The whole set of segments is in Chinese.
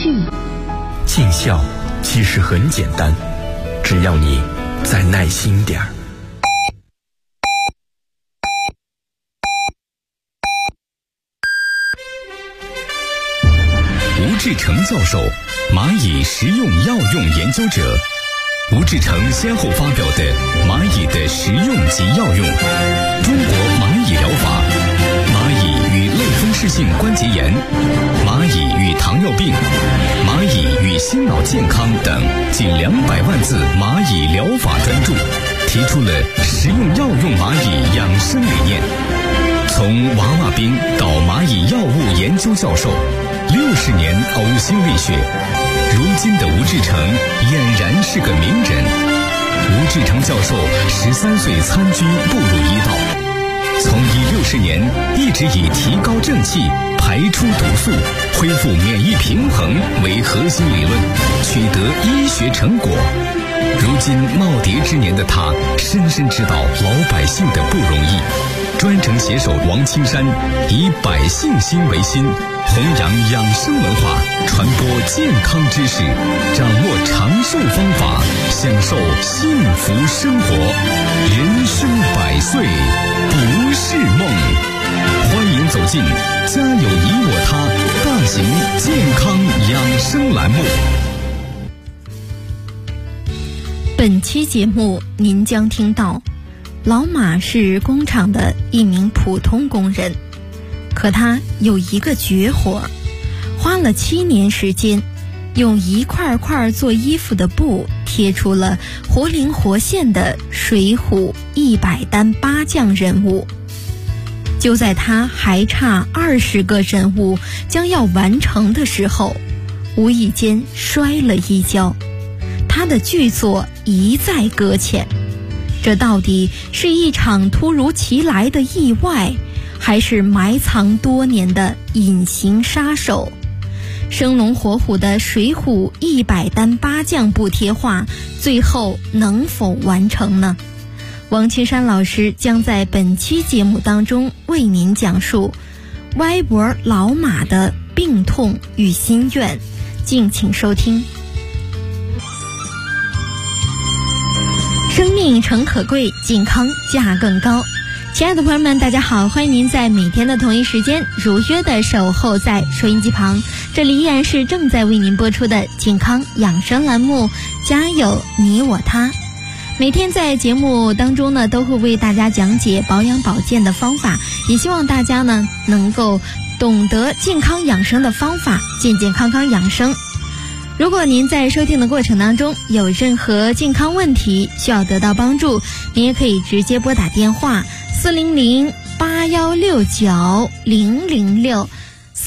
静。 尽孝其实很简单，只要你再耐心点儿。 吴志成教授，蚂蚁食用药用研究者。吴志成先后发表的《蚂蚁的食用及药用》、《中国蚂蚁疗法》、《蚂蚁与类风湿性关节炎》、《蚂蚁与糖尿病》、《蚂蚁与心脑健康》等近200万字蚂蚁疗法专著，提出了食用药用蚂蚁养生理念。从娃娃兵到蚂蚁药物研究教授，60年呕心沥血，如今的吴志成俨然是个名人。吴志成教授13岁参军步入医道，从医60年一直以提高正气、排出毒素、恢复免疫平衡为核心理论，取得医学成果。如今耄耋之年的他，深深知道老百姓的不容易，专程携手王青山，以百姓心为心，弘扬养生文化，传播健康知识，掌握长寿方法，享受幸福生活。人生100岁不是梦。欢迎走进家有你我他大型健康养生栏目。 本期节目您将听到，老马是工厂的一名普通工人，可他有一个绝活，花了7年时间，用一块块做衣服的布贴出了活灵活现的水浒100单8将人物。就在他还差20个人物将要完成的时候，无意间摔了一跤，他的巨作一再搁浅。这到底是一场突如其来的意外，还是埋藏多年的隐形杀手？生龙活虎的水浒100单8将布贴画，最后能否完成呢？王青山老师将在本期节目当中为您讲述歪脖老马的病痛与心愿，敬请收听。生命诚可贵，健康价更高。亲爱的朋友们，大家好，欢迎您在每天的同一时间如约的守候在收音机旁，这里依然是正在为您播出的健康养生栏目，家有你我他。每天在节目当中呢，都会为大家讲解保养保健的方法，也希望大家呢能够懂得健康养生的方法，健健康康养生。如果您在收听的过程当中有任何健康问题需要得到帮助，您也可以直接拨打电话400-8169-006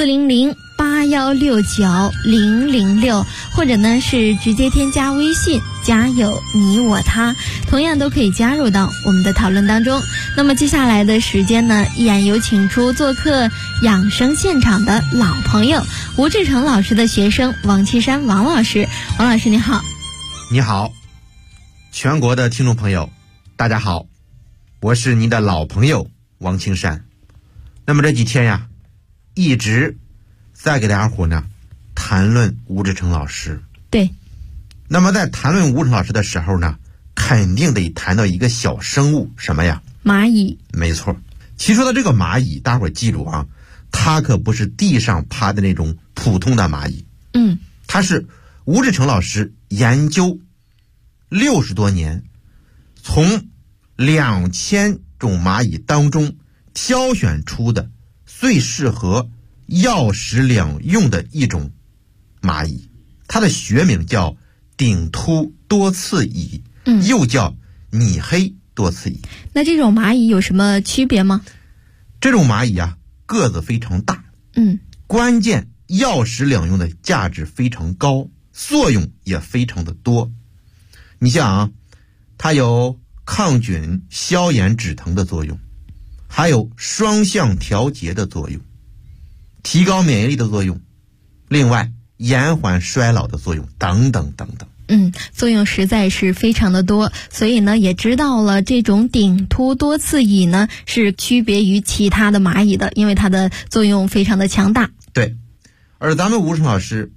400-8169-006，或者呢是直接添加微信家有你我他，同样都可以加入到我们的讨论当中。那么接下来的时间呢，依然有请出做客养生现场的老朋友吴志成老师的学生王青山王老师。王老师你好。 你好，全国的听众朋友大家好，我是您的老朋友王青山。那么这几天呀，一直在给大家伙呢谈论吴志成老师。 对。 那么在谈论吴志成老师的时候呢，肯定得谈到一个小生物，什么呀？ 蚂蚁。 没错。其实说到这个蚂蚁，大伙儿记住啊，它可不是地上爬的那种普通的蚂蚁。它是吴志成老师研究60多年，从2000种蚂蚁当中挑选出的最适合药食两用的一种蚂蚁。它的学名叫顶突多刺蚁，又叫拟黑多刺蚁。 那这种蚂蚁有什么区别吗？ 这种蚂蚁啊，个子非常大，关键药食两用的价值非常高，作用也非常的多。你像啊，它有抗菌、消炎、止疼的作用，还有双向调节的作用，提高免疫力的作用，另外延缓衰老的作用等等等等。 作用实在是非常的多，所以呢也知道了这种顶突多刺蚁呢是区别于其他的蚂蚁的，因为它的作用非常的强大。 对，而咱们吴志成老师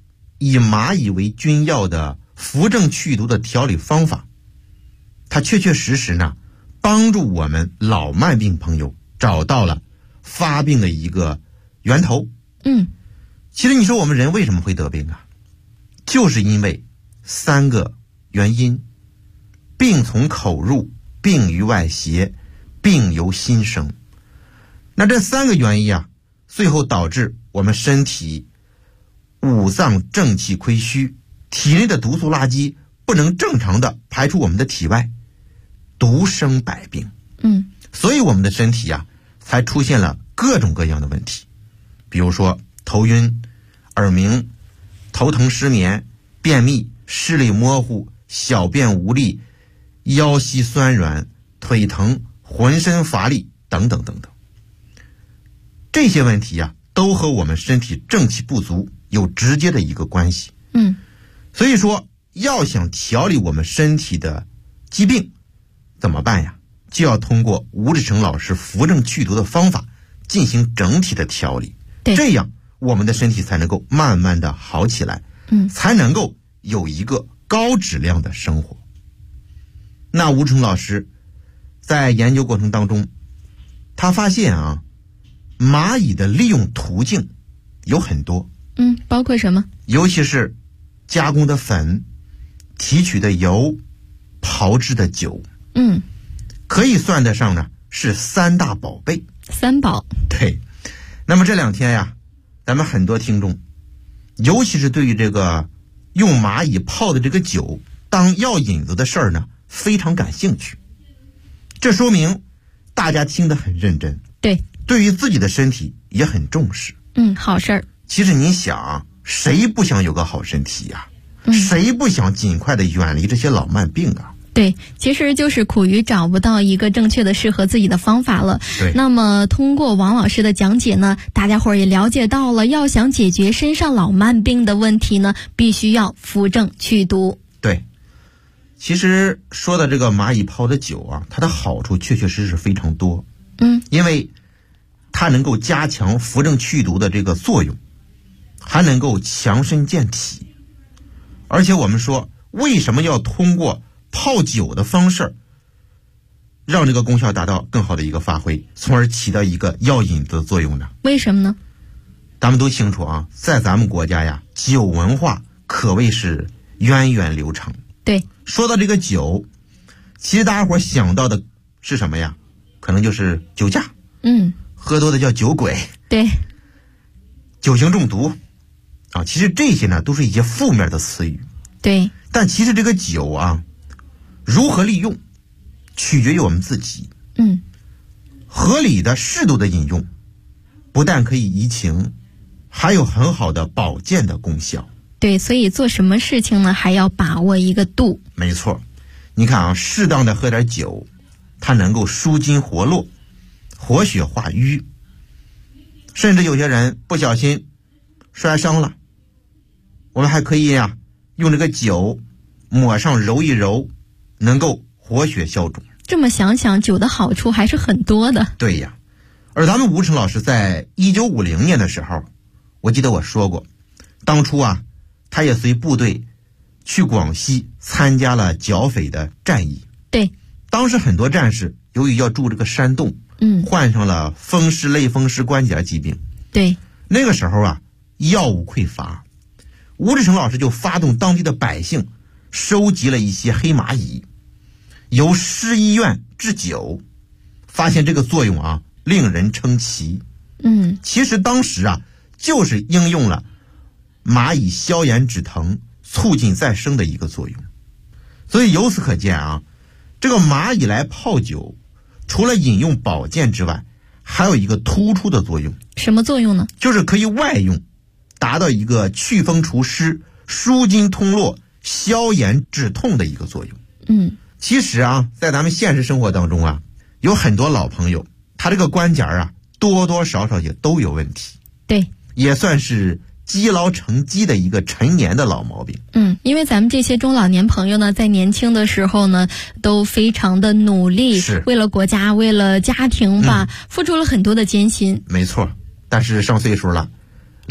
以蚂蚁为君药的扶正祛毒的调理方法，它确确实实呢帮助我们老慢病朋友找到了发病的一个源头。其实你说我们人为什么会得病啊？就是因为3个原因：病从口入，病于外邪，病由心生。那这3个原因啊，最后导致我们身体五脏正气亏虚，体内的毒素垃圾不能正常的排出我们的体外，毒生百病。所以我们的身体啊才出现了各种各样的问题，比如说头晕、耳鸣、头疼失眠、便秘、视力模糊、小便无力、腰膝酸软、腿疼、浑身乏力等等等等。这些问题啊都和我们身体正气不足有直接的一个关系。所以说要想调理我们身体的疾病怎么办呀？就要通过吴志成老师扶正祛毒的方法进行整体的调理，这样我们的身体才能够慢慢的好起来，才能够有一个高质量的生活。那吴志成老师在研究过程当中，他发现啊，蚂蚁的利用途径有很多， 包括什么？尤其是加工的粉、提取的油、炮制的酒，可以算得上呢是3大宝贝。 3宝。 对。那么这2天呀，咱们很多听众，尤其是对于这个用蚂蚁泡的这个酒当药引子的事儿呢，非常感兴趣。这说明大家听得很认真，对于自己的身体也很重视。 好事儿。 其实你想，谁不想有个好身体呀？谁不想尽快的远离这些老慢病啊？ 对，其实就是苦于找不到一个正确的适合自己的方法了。那么通过王老师的讲解呢，大家伙儿也了解到了，要想解决身上老慢病的问题呢，必须要扶正祛毒。 对，其实说的这个蚂蚁泡的酒啊，它的好处确确实实非常多。因为它能够加强扶正祛毒的这个作用，还能够强身健体。而且我们说，为什么要通过泡酒的方式让这个功效达到更好的一个发挥，从而起到一个药引子的作用呢？为什么呢？咱们都清楚啊，在咱们国家呀，酒文化可谓是源远流长。 对， 说到这个酒，其实大家伙想到的是什么呀？可能就是酒驾，喝多的叫酒鬼，对，酒精中毒啊，其实这些呢都是一些负面的词语。对，但其实这个酒啊，如何利用，取决于我们自己。合理的、适度的饮用，不但可以怡情，还有很好的保健的功效。对，所以做什么事情呢，还要把握一个度。没错，你看啊，适当的喝点酒，它能够舒筋活络、活血化瘀，甚至有些人不小心摔伤了，我们还可以呀，用这个酒抹上揉一揉，能够活血消肿。这么想想，酒的好处还是很多的。对呀，而咱们吴成老师在1950年的时候，我记得我说过，当初啊，他也随部队去广西参加了剿匪的战役。对，当时很多战士由于要住这个山洞，患上了风湿类风湿关节疾病。对，那个时候啊，药物匮乏，吴志成老师就发动当地的百姓收集了一些黑蚂蚁，由市医院制酒，发现这个作用啊令人称奇。其实当时啊就是应用了蚂蚁消炎止疼、促进再生的一个作用。所以由此可见啊，这个蚂蚁来泡酒，除了饮用保健之外，还有一个突出的作用。什么作用呢？就是可以外用，达到一个祛风除湿、舒筋通络、消炎止痛的一个作用。其实啊，在咱们现实生活当中啊，有很多老朋友，他这个关节啊，多多少少也都有问题。对，也算是积劳成疾的一个陈年的老毛病。因为咱们这些中老年朋友呢，在年轻的时候呢，都非常的努力，为了国家、为了家庭吧，付出了很多的艰辛。没错，但是上岁数了，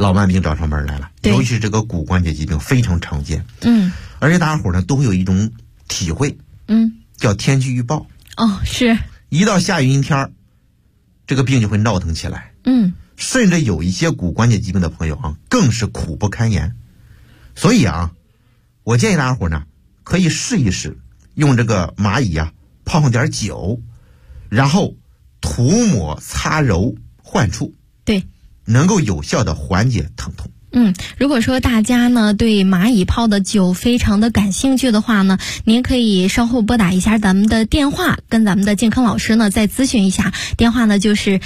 老慢病找上门来了，尤其是这个骨关节疾病非常常见。而且大家伙呢都会有一种体会，叫天气预报。 是一到下雨阴天，这个病就会闹腾起来。甚至有一些骨关节疾病的朋友啊，更是苦不堪言。所以啊，我建议大家伙呢可以试一试，用这个蚂蚁啊泡上点酒，然后涂抹擦揉患处， 对， 能够有效的缓解疼痛。 如果说大家呢对蚂蚁泡的酒非常的感兴趣的话呢，您可以稍后拨打一下咱们的电话，跟咱们的健康老师呢再咨询一下。电话呢就是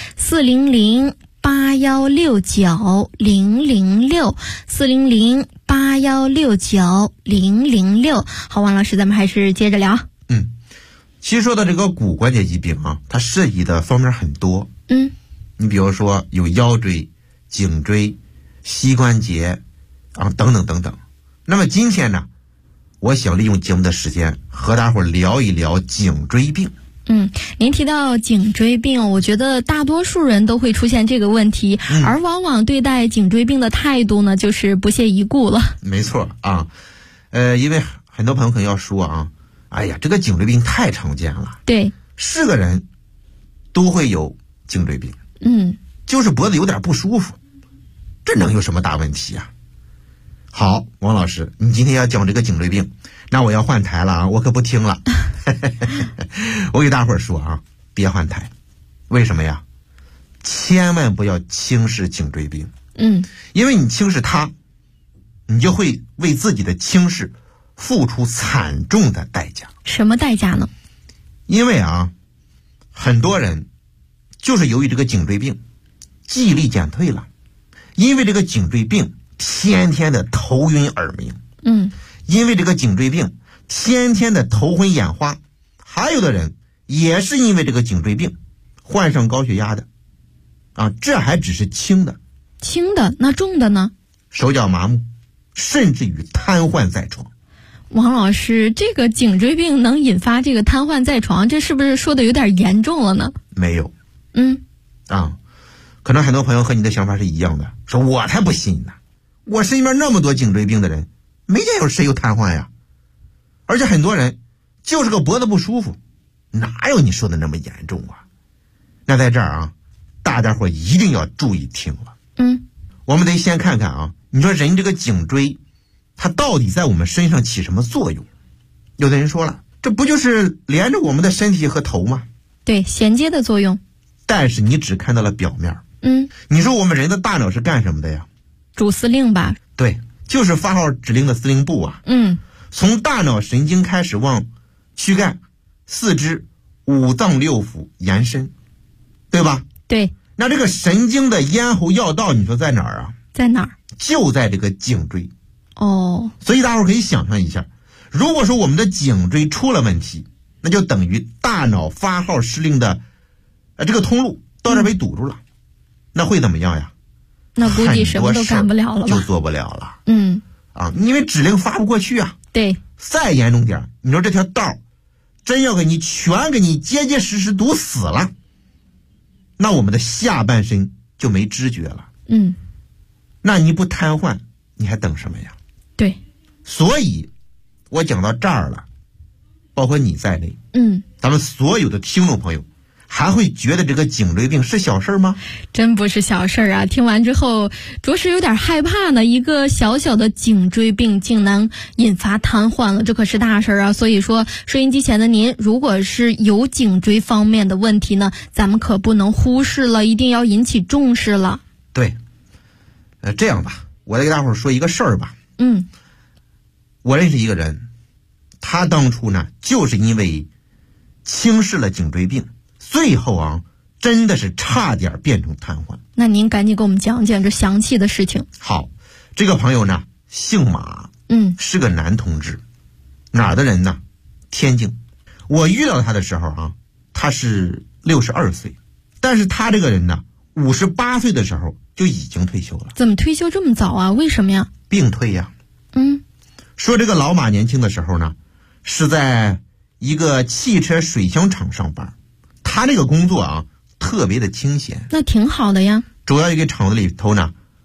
400-8169-006，400-8169-006。好，王老师，咱们还是接着聊。 其实说的这个骨关节疾病啊，它涉及的方面很多。你比如说有腰椎、颈椎、膝关节啊等等等等。那么今天呢，我想利用节目的时间和大伙聊一聊颈椎病。 您提到颈椎病，我觉得大多数人都会出现这个问题，而往往对待颈椎病的态度呢，就是不屑一顾了。 没错啊，因为很多朋友可能要说啊，哎呀，这个颈椎病太常见了， 对， 是个人都会有颈椎病，就是脖子有点不舒服，这能有什么大问题啊？好，王老师，你今天要讲这个颈椎病，那我要换台了啊，我可不听了。我给大伙儿说啊，别换台，为什么呀？千万不要轻视颈椎病，因为你轻视它，你就会为自己的轻视付出惨重的代价。 什么代价呢？ 因为啊，很多人就是由于这个颈椎病，记忆力减退了，因为这个颈椎病天天的头晕耳鸣，因为这个颈椎病天天的头昏眼花，还有的人也是因为这个颈椎病患上高血压的啊，这还只是轻的， 那重的呢？ 手脚麻木，甚至于瘫痪在床。 王老师，这个颈椎病能引发这个瘫痪在床，这是不是说的有点严重了呢？ 没有，可能很多朋友和你的想法是一样的，说我才不信呢，我身边那么多颈椎病的人，没见有谁有瘫痪呀。而且很多人就是个脖子不舒服，哪有你说的那么严重啊？那在这儿啊，大家伙一定要注意听了。我们得先看看啊，你说人这个颈椎，它到底在我们身上起什么作用？有的人说了，这不就是连着我们的身体和头吗？ 对，衔接的作用。 但是你只看到了表面。你说我们人的大脑是干什么的呀？ 主司令吧。 对，就是发号指令的司令部啊。从大脑神经开始往躯干、四肢、五脏六腑延伸，对吧？ 对。 那这个神经的咽喉要道，你说在哪儿啊？ 在哪儿？ 就在这个颈椎。 所以大伙可以想象一下，如果说我们的颈椎出了问题，那就等于大脑发号施令的这个通路到这被堵住了，那会怎么样呀？ 那估计什么都干不了了吧？ 就做不了了。因为指令发不过去啊。 对。 再严重点，你说这条道真要给你全给你结结实实堵死了，那我们的下半身就没知觉了。那你不瘫痪，你还等什么呀？ 对。 所以我讲到这儿了，包括你在内，咱们所有的听众朋友还会觉得这个颈椎病是小事吗？ 真不是小事啊！听完之后着实有点害怕呢，一个小小的颈椎病竟能引发瘫痪了，这可是大事啊！所以说收音机前的您，如果是有颈椎方面的问题呢，咱们可不能忽视了，一定要引起重视了。 对，这样吧，我来给大伙儿说一个事儿吧。我认识一个人，他当初呢就是因为轻视了颈椎病，最后啊真的是差点变成瘫痪。 那您赶紧给我们讲讲这详细的事情。 好，这个朋友呢姓马，是个男同志，哪儿的人呢？天津。我遇到他的时候啊，他是62岁，但是他这个人呢58岁的时候就已经退休了。 怎么退休这么早啊？为什么呀？ 病退呀。说这个老马年轻的时候呢，是在一个汽车水箱厂上班，他这个工作啊特别的清闲。 那挺好的呀。 主要一个厂子里头呢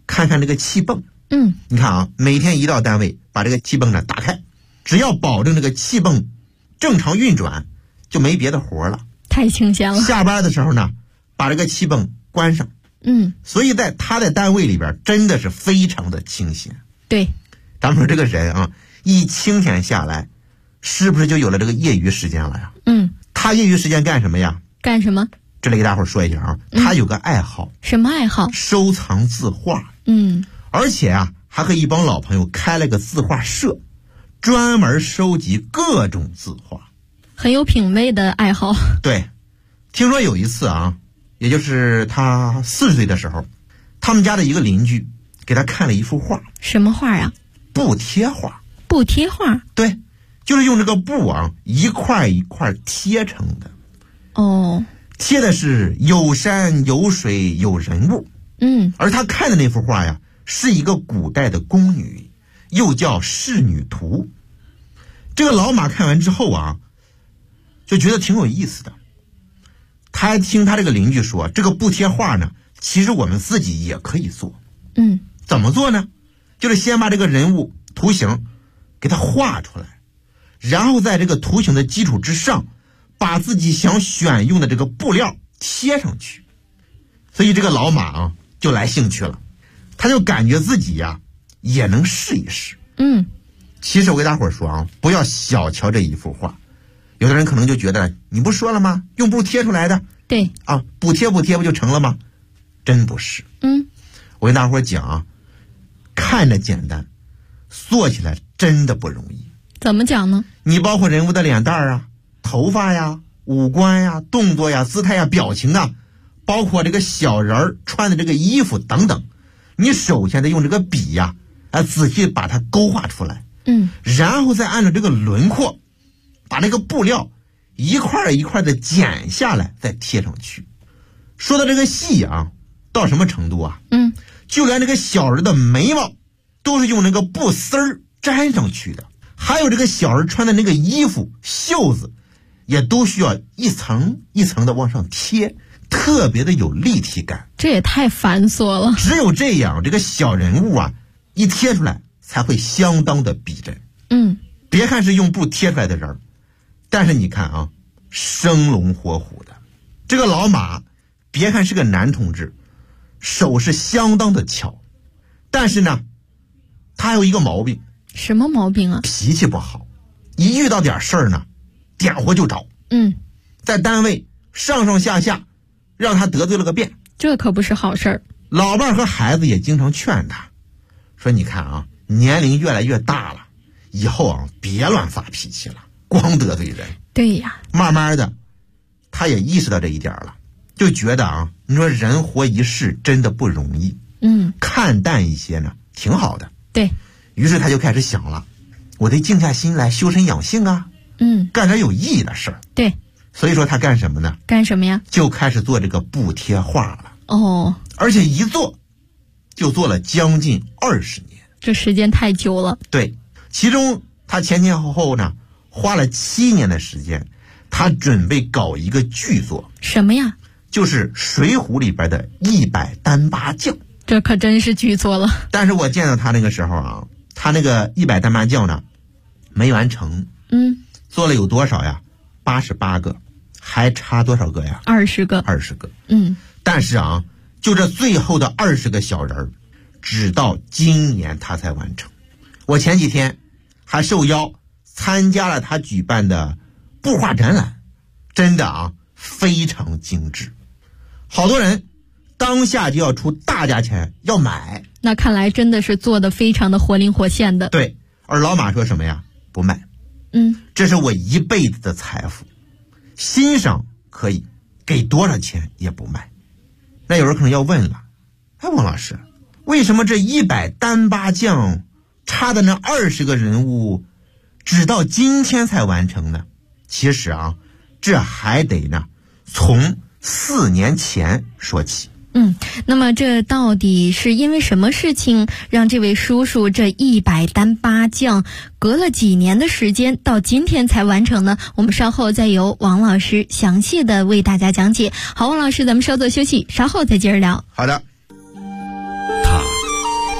看看这个气泵。你看啊，每天一到单位，把这个气泵呢打开，只要保证这个气泵正常运转，就没别的活了。 太清闲了。 下班的时候呢，把这个气泵关上。所以他在单位里边真的是非常的清闲。 对， 咱们说这个人啊，一清闲下来，是不是就有了这个业余时间了呀？他业余时间干什么呀？ 干什么？ 这里给大伙说一下啊，他有个爱好。 什么爱好？ 收藏字画。而且啊，还和一帮老朋友开了个字画社，专门收集各种字画。 很有品味的爱好。 对，听说有一次啊，也就是他40岁的时候，他们家的一个邻居给他看了一幅画。 什么画呀？ 布贴画。 布贴画？ 对，就是用这个布啊一块一块贴成的。贴的是有山有水有人物。而他看的那幅画呀，是一个古代的宫女，又叫仕女图。这个老马看完之后啊，就觉得挺有意思的。他还听他这个邻居说，这个布贴画呢，其实我们自己也可以做。怎么做呢？就是先把这个人物图形给它画出来，然后在这个图形的基础之上，把自己想选用的这个布料贴上去。所以这个老马啊就来兴趣了，他就感觉自己呀也能试一试。其实我给大伙儿说啊，不要小瞧这一幅画。有的人可能就觉得，你不说了吗？用布贴出来的。 对啊，补贴不就成了吗？真不是。我跟大伙儿讲啊，看着简单，做起来真的不容易。 怎么讲呢？ 你包括人物的脸蛋啊、头发呀、五官呀、动作呀、姿态呀、表情啊，包括这个小人穿的这个衣服等等，你首先得用这个笔呀，仔细把它勾画出来。然后再按照这个轮廓，把那个布料一块一块的剪下来，再贴上去。说到这个细啊，到什么程度啊？就连这个小人的眉毛都是用那个布丝儿粘上去的，还有这个小人穿的那个衣服袖子，也都需要一层一层的往上贴，特别的有立体感。 这也太繁琐了。 只有这样，这个小人物啊一贴出来才会相当的逼真。别看是用布贴出来的人，但是你看啊，生龙活虎的。这个老马别看是个男同志，手是相当的巧，但是呢他还有一个毛病。 什么毛病啊？ 脾气不好，一遇到点事儿呢点火就着。在单位上上下下让他得罪了个遍， 这可不是好事儿。 老伴和孩子也经常劝他说，你看啊，年龄越来越大了，以后啊别乱发脾气了，光得罪人。 对呀。 慢慢的他也意识到这一点了，就觉得啊，你说人活一世真的不容易。看淡一些呢挺好的。 对。 于是他就开始想了，我得静下心来修身养性啊。干点有意义的事儿。 对。 所以说他干什么呢？ 干什么呀？ 就开始做这个布贴画了。而且一做就做了将近20年。 这时间太久了。 对，其中他前后呢花了7年的时间，他准备搞一个巨作。 什么呀？ 就是《水浒》里边的100单八将。 这可真是巨作了。 但是我见到他那个时候啊，他那个100单八将呢没完成。做了有多少呀？88个，还差多少个呀？20个。20个。但是啊，就这最后的20个小人，直到今年他才完成。我前几天还受邀参加了他举办的布画展览，真的啊非常精致，好多人当下就要出大价钱要买。 那看来真的是做得非常的活灵活现的。 对。而老马说什么呀？不卖。这是我一辈子的财富，欣赏可以，给多少钱也不卖。那有人可能要问了，王老师，为什么这100单八将差的那20个人物直到今天才完成呢？其实啊，这还得呢从4年前说起。 那么这到底是因为什么事情让这位叔叔这100单八将隔了几年的时间到今天才完成呢？我们稍后再由王老师详细的为大家讲解。好，王老师，咱们稍作休息，稍后再接着聊。 好的。 他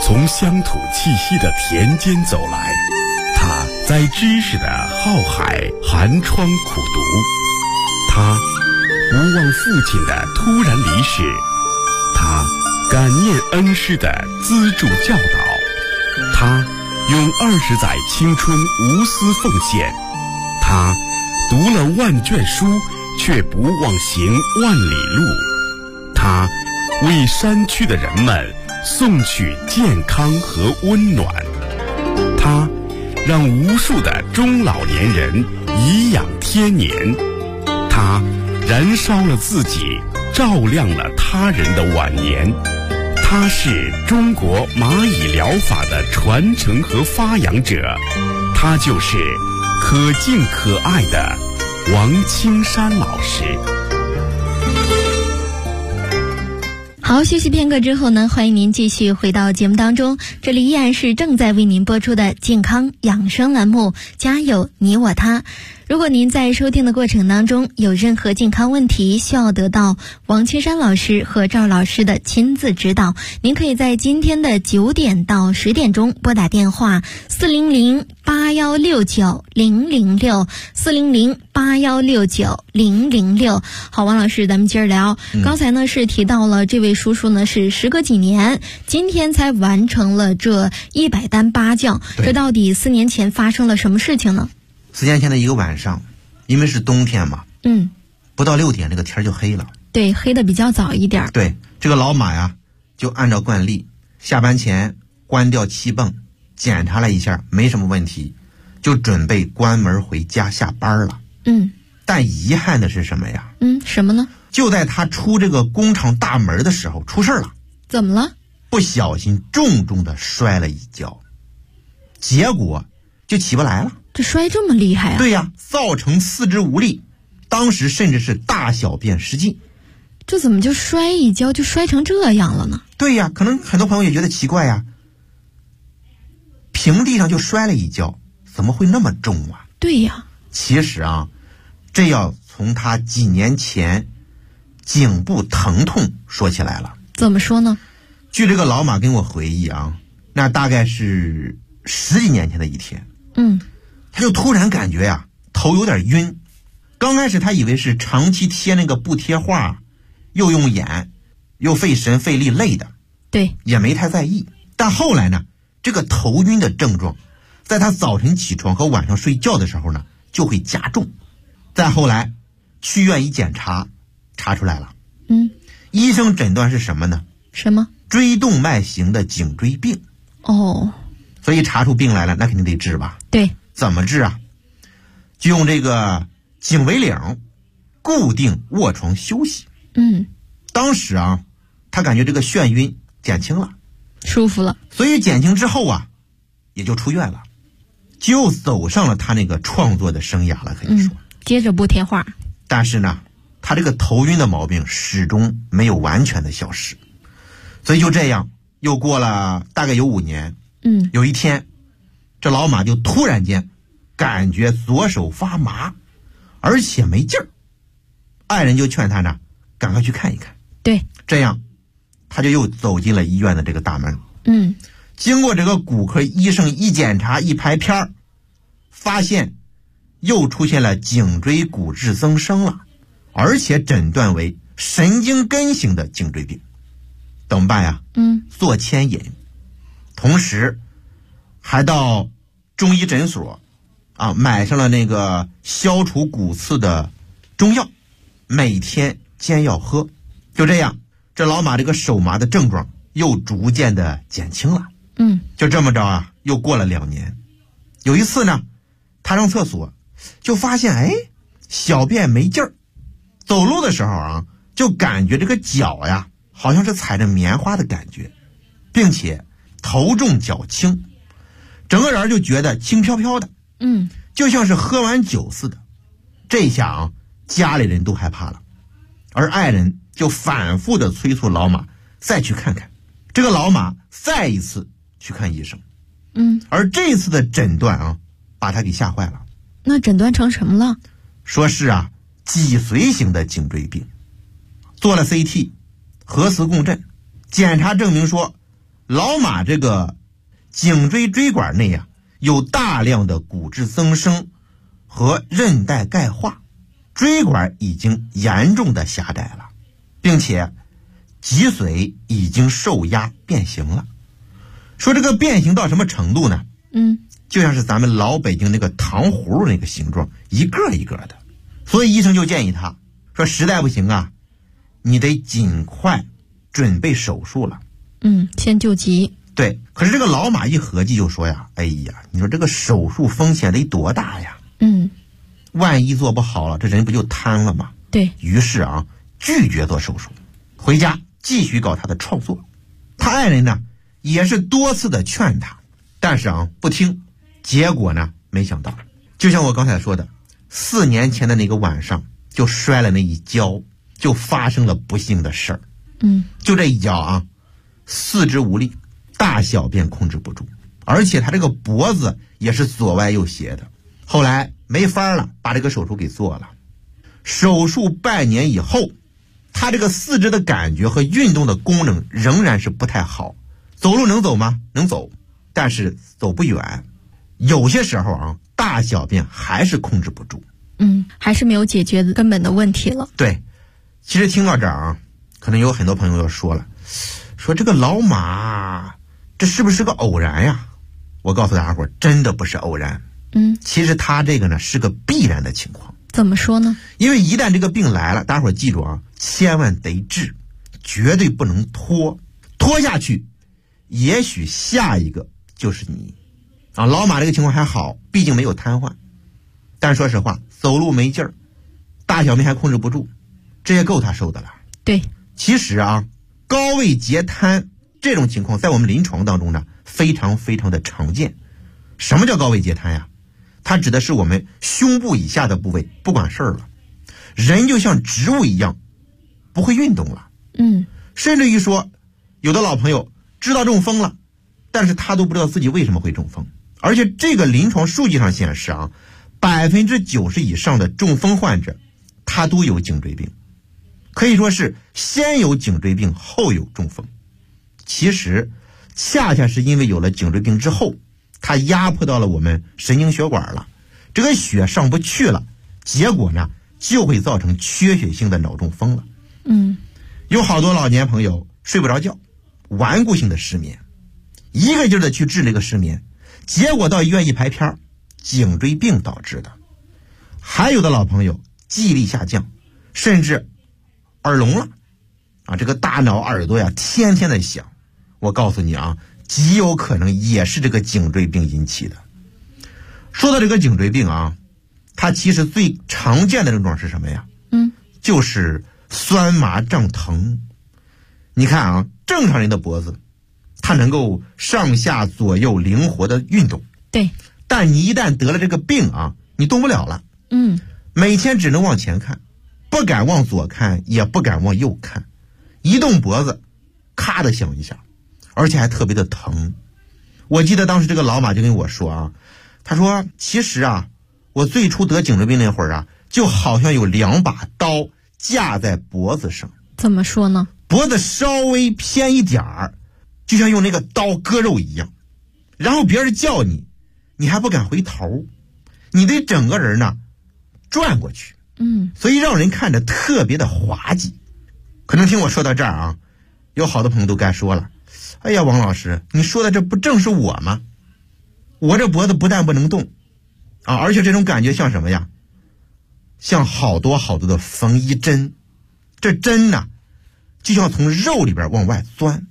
从乡土气息的田间走来，他在知识的浩海寒窗苦读，他无忘父亲的突然离世，他感念恩师的资助教导，他用20载青春无私奉献，他读了万卷书却不忘行万里路，他为山区的人们送去健康和温暖，他让无数的中老年人颐养天年，他燃烧了自己，照亮了他人的晚年，他是中国蚂蚁疗法的传承和发扬者，他就是可敬可爱的王青山老师。 好，休息片刻之后呢，欢迎您继续回到节目当中，这里依然是正在为您播出的健康养生栏目，家有你我他。如果您在收听的过程当中有任何健康问题需要得到王青山老师和赵老师的亲自指导，您可以在今天的9点到10点钟拨打电话400-8169-006 400-8169-006。好，王老师，咱们接着聊。刚才呢是提到了这位叔叔呢是时隔几年，今天才完成了这100单8将，这到底4年前发生了什么事情呢 ？4年前的一个晚上，因为是冬天嘛，不到6点这个天就黑了。 对，黑的比较早一点。 对，这个老马呀，就按照惯例，下班前关掉气泵，检查了一下，没什么问题，就准备关门回家下班了。但遗憾的是什么呀？ 什么呢？ 就在他出这个工厂大门的时候，出事了。 怎么了？ 不小心重重的摔了一跤，结果就起不来了。 这摔这么厉害啊？ 对呀，造成四肢无力，当时甚至是大小便失禁。 这怎么就摔一跤就摔成这样了呢？ 对呀，可能很多朋友也觉得奇怪呀，平地上就摔了一跤，怎么会那么重啊？ 对呀， 其实啊，这要从他几年前颈部疼痛说起来了。 怎么说呢？ 据这个老马跟我回忆啊，那大概是10几年前的一天。他就突然感觉呀，头有点晕。刚开始他以为是长期贴那个布贴画，又用眼，又费神费力累的， 对， 也没太在意。但后来呢，这个头晕的症状，在他早晨起床和晚上睡觉的时候呢，就会加重。再后来，去医院一检查，查出来了。医生诊断是什么呢？ 什么？ 椎动脉型的颈椎病。 哦， 所以查出病来了，那肯定得治吧？ 对。 怎么治啊？就用这个颈围领固定卧床休息。当时啊，他感觉这个眩晕减轻了， 舒服了。 所以减轻之后啊，也就出院了，就走上了他那个创作的生涯了，可以说。 接着不贴画。 但是呢，他这个头晕的毛病始终没有完全的消失，所以就这样又过了大概有5年。有一天，这老马就突然间感觉左手发麻，而且没劲儿。爱人就劝他呢，赶快去看一看。 对， 这样他就又走进了医院的这个大门。经过这个骨科医生一检查一拍片儿，发现又出现了颈椎骨质增生了，而且诊断为神经根型的颈椎病。怎么办呀？做牵引，同时还到中医诊所买上了那个消除骨刺的中药，每天煎药喝。就这样，这老马这个手麻的症状又逐渐的减轻了。就这么着啊，又过了2年。有一次呢，他上厕所就发现小便没劲儿，走路的时候啊，就感觉这个脚呀好像是踩着棉花的感觉，并且头重脚轻，整个人就觉得轻飘飘的，就像是喝完酒似的。这下家里人都害怕了，而爱人就反复的催促老马再去看看。这个老马再一次去看医生，而这次的诊断把他给吓坏了。 那诊断成什么了？ 说是脊髓型的颈椎病。做了 CT 核磁共振，检查证明说老马这个颈椎椎管内啊，有大量的骨质增生和韧带钙化，椎管已经严重的狭窄了，并且脊髓已经受压变形了。说这个变形到什么程度呢？就像是咱们老北京那个糖葫芦那个形状，一个一个的。所以医生就建议他说，实在不行啊，你得尽快准备手术了。 先救急。 对，可是这个老马一合计就说呀，哎呀，你说这个手术风险得多大呀？万一做不好了，这人不就瘫了吗？ 对。 于是啊，拒绝做手术，回家继续搞他的创作。他爱人呢，也是多次的劝他，但是啊不听。结果呢，没想到，就像我刚才说的，4年前的那个晚上，就摔了那一跤，就发生了不幸的事儿。就这一跤啊，四肢无力，大小便控制不住，而且他这个脖子也是左歪右斜的。后来没法了，把这个手术给做了。手术半年以后，他这个四肢的感觉和运动的功能仍然是不太好。走路能走吗？能走，但是走不远。有些时候啊，大小便还是控制不住。 还是没有解决根本的问题了。 对，其实听到这儿啊，可能有很多朋友要说了，说这个老马这是不是个偶然呀？我告诉大家伙，真的不是偶然。其实他这个呢是个必然的情况。 怎么说呢？因为一旦这个病来了，大家伙记住啊，千万得治，绝对不能拖下去，也许下一个就是你啊。老马这个情况还好，毕竟没有瘫痪，但说实话，走路没劲儿，大小便还控制不住，这也够他受的了。 对， 其实啊，高位截瘫这种情况在我们临床当中呢，非常非常的常见。什么叫高位截瘫呀？它指的是我们胸部以下的部位不管事儿了，人就像植物一样不会运动了。甚至于说有的老朋友知道中风了，但是他都不知道自己为什么会中风。而且这个临床数据上显示啊，90%以上的中风患者他都有颈椎病，可以说是先有颈椎病后有中风。其实恰恰是因为有了颈椎病之后，它压迫到了我们神经血管了，这个血上不去了，结果呢就会造成缺血性的脑中风了。有好多老年朋友睡不着觉，顽固性的失眠，一个劲儿的去治这个失眠，结果到医院一拍片，颈椎病导致的。还有的老朋友记忆力下降，甚至耳聋了啊，这个大脑耳朵呀天天的响。我告诉你啊，极有可能也是这个颈椎病引起的。说到这个颈椎病啊，它其实最常见的症状是什么呀？就是酸麻胀疼。你看啊，正常人的脖子它能够上下左右灵活的运动， 对， 但你一旦得了这个病啊，你动不了了。每天只能往前看，不敢往左看，也不敢往右看，一动脖子咔的响一下，而且还特别的疼。我记得当时这个老马就跟我说啊，他说其实啊，我最初得颈椎病那会儿啊，就好像有2把刀架在脖子上。 怎么说呢？ 脖子稍微偏一点儿，就像用那个刀割肉一样，然后别人叫你，你还不敢回头，你得整个人呢转过去。所以让人看着特别的滑稽。可能听我说到这儿啊，有好多朋友都该说了，哎呀，王老师，你说的这不正是我吗？我这脖子不但不能动啊，而且这种感觉像什么呀？像好多好多的缝衣针，这针呢就像从肉里边往外钻。